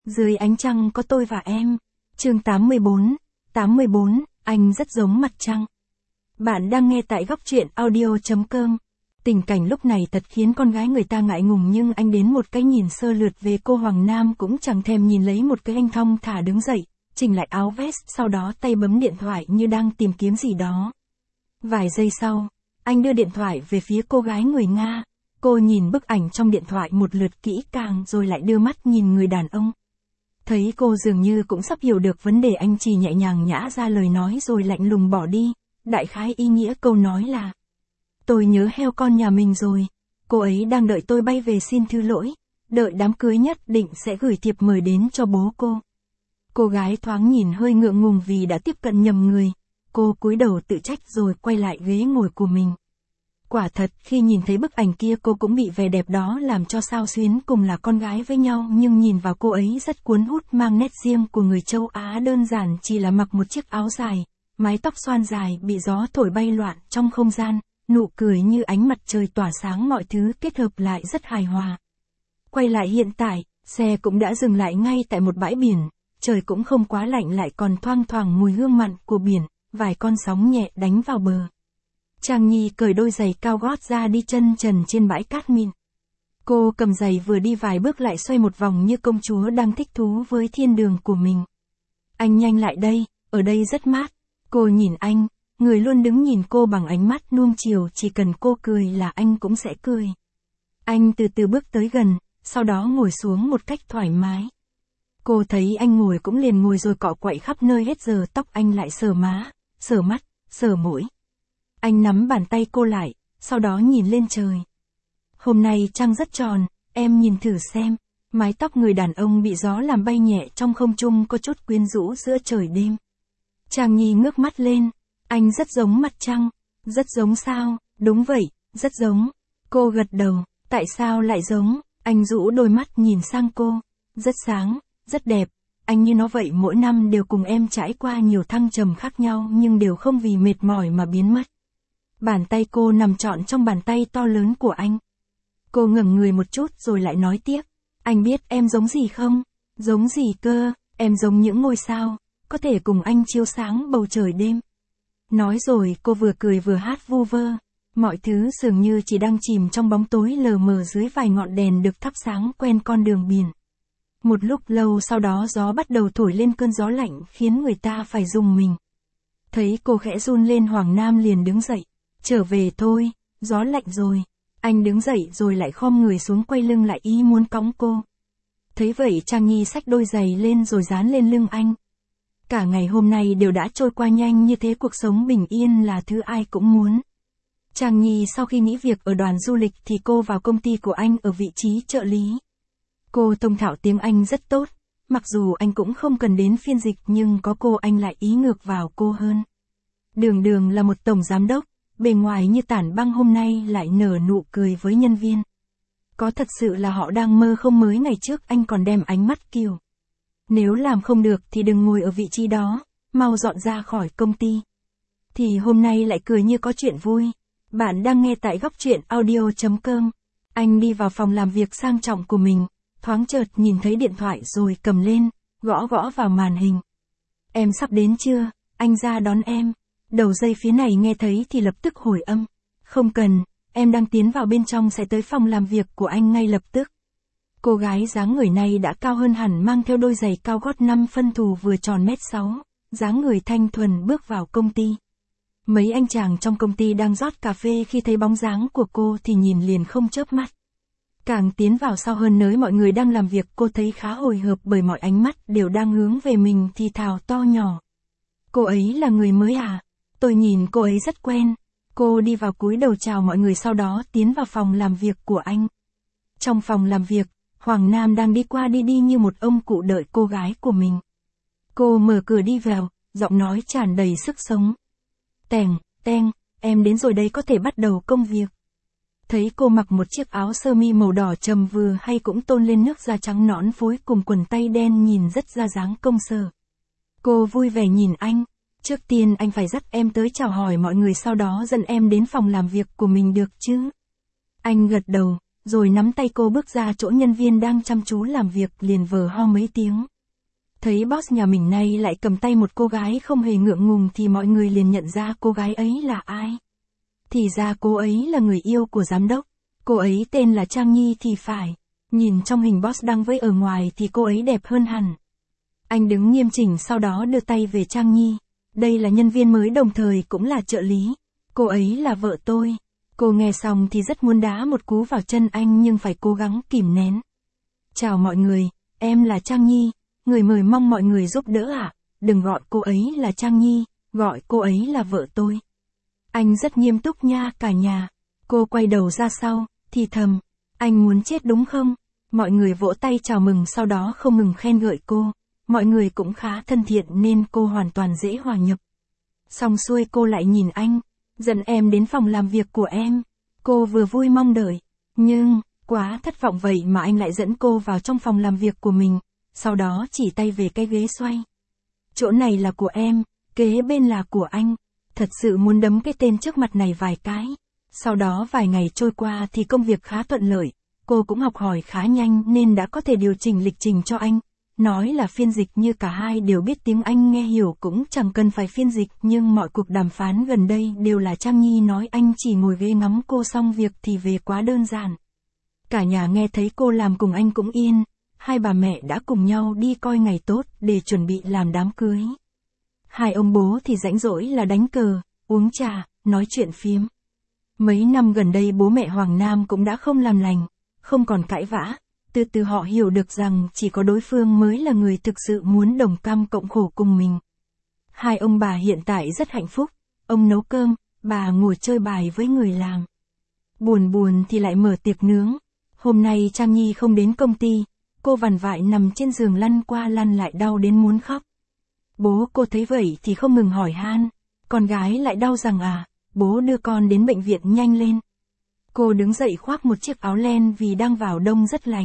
Dưới ánh trăng có tôi và em. Chương 84, anh rất giống mặt trăng. Bạn đang nghe tại góc truyện audio.com. Tình cảnh lúc này thật khiến con gái người ta ngại ngùng, nhưng anh đến một cái nhìn sơ lượt về cô Hoàng Nam cũng chẳng thèm nhìn lấy một cái, anh thong thả đứng dậy, chỉnh lại áo vest, sau đó tay bấm điện thoại như đang tìm kiếm gì đó. Vài giây sau, anh đưa điện thoại về phía cô gái người Nga. Cô nhìn bức ảnh trong điện thoại một lượt kỹ càng rồi lại đưa mắt nhìn người đàn ông. Thấy cô dường như cũng sắp hiểu được vấn đề, anh chỉ nhẹ nhàng nhã ra lời nói rồi lạnh lùng bỏ đi. Đại khái ý nghĩa câu nói là: tôi nhớ heo con nhà mình rồi. Cô ấy đang đợi tôi bay về xin thứ lỗi. Đợi đám cưới nhất định sẽ gửi thiệp mời đến cho bố cô. Cô gái thoáng nhìn hơi ngượng ngùng vì đã tiếp cận nhầm người. Cô cúi đầu tự trách rồi quay lại ghế ngồi của mình. Quả thật, khi nhìn thấy bức ảnh kia cô cũng bị vẻ đẹp đó làm cho xao xuyến, cùng là con gái với nhau nhưng nhìn vào cô ấy rất cuốn hút, mang nét riêng của người châu Á, đơn giản chỉ là mặc một chiếc áo dài, mái tóc xoăn dài bị gió thổi bay loạn trong không gian, nụ cười như ánh mặt trời tỏa sáng, mọi thứ kết hợp lại rất hài hòa. Quay lại hiện tại, xe cũng đã dừng lại ngay tại một bãi biển, trời cũng không quá lạnh, lại còn thoang thoảng mùi hương mặn của biển, vài con sóng nhẹ đánh vào bờ. Trang Nhi cởi đôi giày cao gót ra đi chân trần trên bãi cát mịn. Cô cầm giày vừa đi vài bước lại xoay một vòng như công chúa đang thích thú với thiên đường của mình. Anh nhanh lại đây, ở đây rất mát. Cô nhìn anh, người luôn đứng nhìn cô bằng ánh mắt nuông chiều, chỉ cần cô cười là anh cũng sẽ cười. Anh từ từ bước tới gần, sau đó ngồi xuống một cách thoải mái. Cô thấy anh ngồi cũng liền ngồi rồi cọ quậy khắp nơi, hết giờ tóc anh lại sờ má, sờ mắt, sờ mũi. Anh nắm bàn tay cô lại, sau đó nhìn lên trời. Hôm nay trăng rất tròn, em nhìn thử xem. Mái tóc người đàn ông bị gió làm bay nhẹ trong không trung, có chút quyến rũ giữa trời đêm. Trang Nhi ngước mắt lên. Anh rất giống mặt trăng. Rất giống sao? Đúng vậy, rất giống. Cô gật đầu. Tại sao lại giống? Anh rũ đôi mắt nhìn sang cô. Rất sáng, rất đẹp. Anh như nó vậy, mỗi năm đều cùng em trải qua nhiều thăng trầm khác nhau nhưng đều không vì mệt mỏi mà biến mất. Bàn tay cô nằm trọn trong bàn tay to lớn của anh. Cô ngẩng người một chút rồi lại nói tiếp. Anh biết em giống gì không? Giống gì cơ? Em giống những ngôi sao, có thể cùng anh chiếu sáng bầu trời đêm. Nói rồi cô vừa cười vừa hát vu vơ. Mọi thứ dường như chỉ đang chìm trong bóng tối lờ mờ dưới vài ngọn đèn được thắp sáng quen con đường biển. Một lúc lâu sau đó gió bắt đầu thổi lên, cơn gió lạnh khiến người ta phải rùng mình. Thấy cô khẽ run lên, Hoàng Nam liền đứng dậy. Trở về thôi, gió lạnh rồi. Anh đứng dậy rồi lại khom người xuống, quay lưng lại ý muốn cõng cô. Thấy vậy Trang Nhi xách đôi giày lên rồi dán lên lưng anh. Cả ngày hôm nay đều đã trôi qua nhanh như thế, cuộc sống bình yên là thứ ai cũng muốn. Trang Nhi sau khi nghỉ việc ở đoàn du lịch thì cô vào công ty của anh ở vị trí trợ lý. Cô thông thạo tiếng Anh rất tốt, mặc dù anh cũng không cần đến phiên dịch nhưng có cô anh lại ý ngược vào cô hơn. Đường đường là một tổng giám đốc, bề ngoài như tảng băng, hôm nay lại nở nụ cười với nhân viên. Có thật sự là họ đang mơ không? Mới ngày trước anh còn đem ánh mắt kiểu: nếu làm không được thì đừng ngồi ở vị trí đó, mau dọn ra khỏi công ty. Thì hôm nay lại cười như có chuyện vui. Bạn đang nghe tại góc truyện audio.com. Anh đi vào phòng làm việc sang trọng của mình, thoáng chợt nhìn thấy điện thoại rồi cầm lên, gõ gõ vào màn hình. Em sắp đến chưa? Anh ra đón em. Đầu dây phía này nghe thấy thì lập tức hồi âm. Không cần, em đang tiến vào bên trong, sẽ tới phòng làm việc của anh ngay lập tức. Cô gái dáng người này đã cao hơn hẳn, mang theo đôi giày cao gót 5 phân thù vừa tròn 1m6, dáng người thanh thuần bước vào công ty. Mấy anh chàng trong công ty đang rót cà phê khi thấy bóng dáng của cô thì nhìn liền không chớp mắt. Càng tiến vào sau hơn nơi mọi người đang làm việc, cô thấy khá hồi hộp bởi mọi ánh mắt đều đang hướng về mình, thì thào to nhỏ. Cô ấy là người mới à? Tôi nhìn cô ấy rất quen. Cô đi vào cúi đầu chào mọi người, sau đó tiến vào phòng làm việc của anh. Trong phòng làm việc, Hoàng Nam đang đi qua đi đi như một ông cụ đợi cô gái của mình. Cô mở cửa đi vào, giọng nói tràn đầy sức sống. Teng, em đến rồi đấy, có thể bắt đầu công việc. Thấy cô mặc một chiếc áo sơ mi màu đỏ trầm vừa hay cũng tôn lên nước da trắng nõn phối cùng quần tây đen, nhìn rất ra dáng công sở. Cô vui vẻ nhìn anh. Trước tiên anh phải dắt em tới chào hỏi mọi người, sau đó dẫn em đến phòng làm việc của mình được chứ? Anh gật đầu, rồi nắm tay cô bước ra chỗ nhân viên đang chăm chú làm việc, liền vờ ho mấy tiếng. Thấy boss nhà mình nay lại cầm tay một cô gái không hề ngượng ngùng thì mọi người liền nhận ra cô gái ấy là ai. Thì ra cô ấy là người yêu của giám đốc. Cô ấy tên là Trang Nhi thì phải. Nhìn trong hình boss đăng với ở ngoài thì cô ấy đẹp hơn hẳn. Anh đứng nghiêm chỉnh sau đó đưa tay về Trang Nhi. Đây là nhân viên mới đồng thời cũng là trợ lý. Cô ấy là vợ tôi. Cô nghe xong thì rất muốn đá một cú vào chân anh nhưng phải cố gắng kìm nén. Chào mọi người, em là Trang Nhi. Người mời mong mọi người giúp đỡ ạ. Đừng gọi cô ấy là Trang Nhi, gọi cô ấy là vợ tôi. Anh rất nghiêm túc nha cả nhà. Cô quay đầu ra sau, thì thầm. Anh muốn chết đúng không? Mọi người vỗ tay chào mừng sau đó không ngừng khen ngợi cô. Mọi người cũng khá thân thiện nên cô hoàn toàn dễ hòa nhập. Xong xuôi cô lại nhìn anh. Dẫn em đến phòng làm việc của em. Cô vừa vui mong đợi. Nhưng, quá thất vọng vậy mà anh lại dẫn cô vào trong phòng làm việc của mình. Sau đó chỉ tay về cái ghế xoay. Chỗ này là của em, kế bên là của anh. Thật sự muốn đấm cái tên trước mặt này vài cái. Sau đó vài ngày trôi qua thì công việc khá thuận lợi. Cô cũng học hỏi khá nhanh nên đã có thể điều chỉnh lịch trình cho anh. Nói là phiên dịch như cả hai đều biết tiếng Anh nghe hiểu cũng chẳng cần phải phiên dịch, nhưng mọi cuộc đàm phán gần đây đều là Trang Nhi nói, anh chỉ ngồi ghế ngắm cô xong việc thì về, quá đơn giản. Cả nhà nghe thấy cô làm cùng anh cũng yên. Hai bà mẹ đã cùng nhau đi coi ngày tốt để chuẩn bị làm đám cưới. Hai ông bố thì rảnh rỗi là đánh cờ, uống trà, nói chuyện phiếm. Mấy năm gần đây bố mẹ Hoàng Nam cũng đã không làm lành, không còn cãi vã. Từ từ họ hiểu được rằng chỉ có đối phương mới là người thực sự muốn đồng cam cộng khổ cùng mình. Hai ông bà hiện tại rất hạnh phúc. Ông nấu cơm, bà ngồi chơi bài với người làm. Buồn buồn thì lại mở tiệc nướng. Hôm nay Trang Nhi không đến công ty. Cô vằn vại nằm trên giường lăn qua lăn lại đau đến muốn khóc. Bố cô thấy vậy thì không ngừng hỏi han. Con gái lại đau rằng à, bố đưa con đến bệnh viện nhanh lên. Cô đứng dậy khoác một chiếc áo len vì đang vào đông rất lạnh.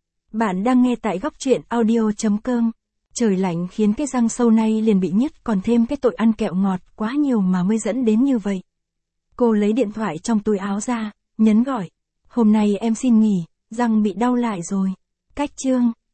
Bạn đang nghe tại góc truyện audio.com. Trời lạnh khiến cái răng sâu nay liền bị nhứt, còn thêm cái tội ăn kẹo ngọt quá nhiều mà mới dẫn đến như vậy. Cô lấy điện thoại trong túi áo ra, nhấn gọi. Hôm nay em xin nghỉ, răng bị đau lại rồi. Cách chương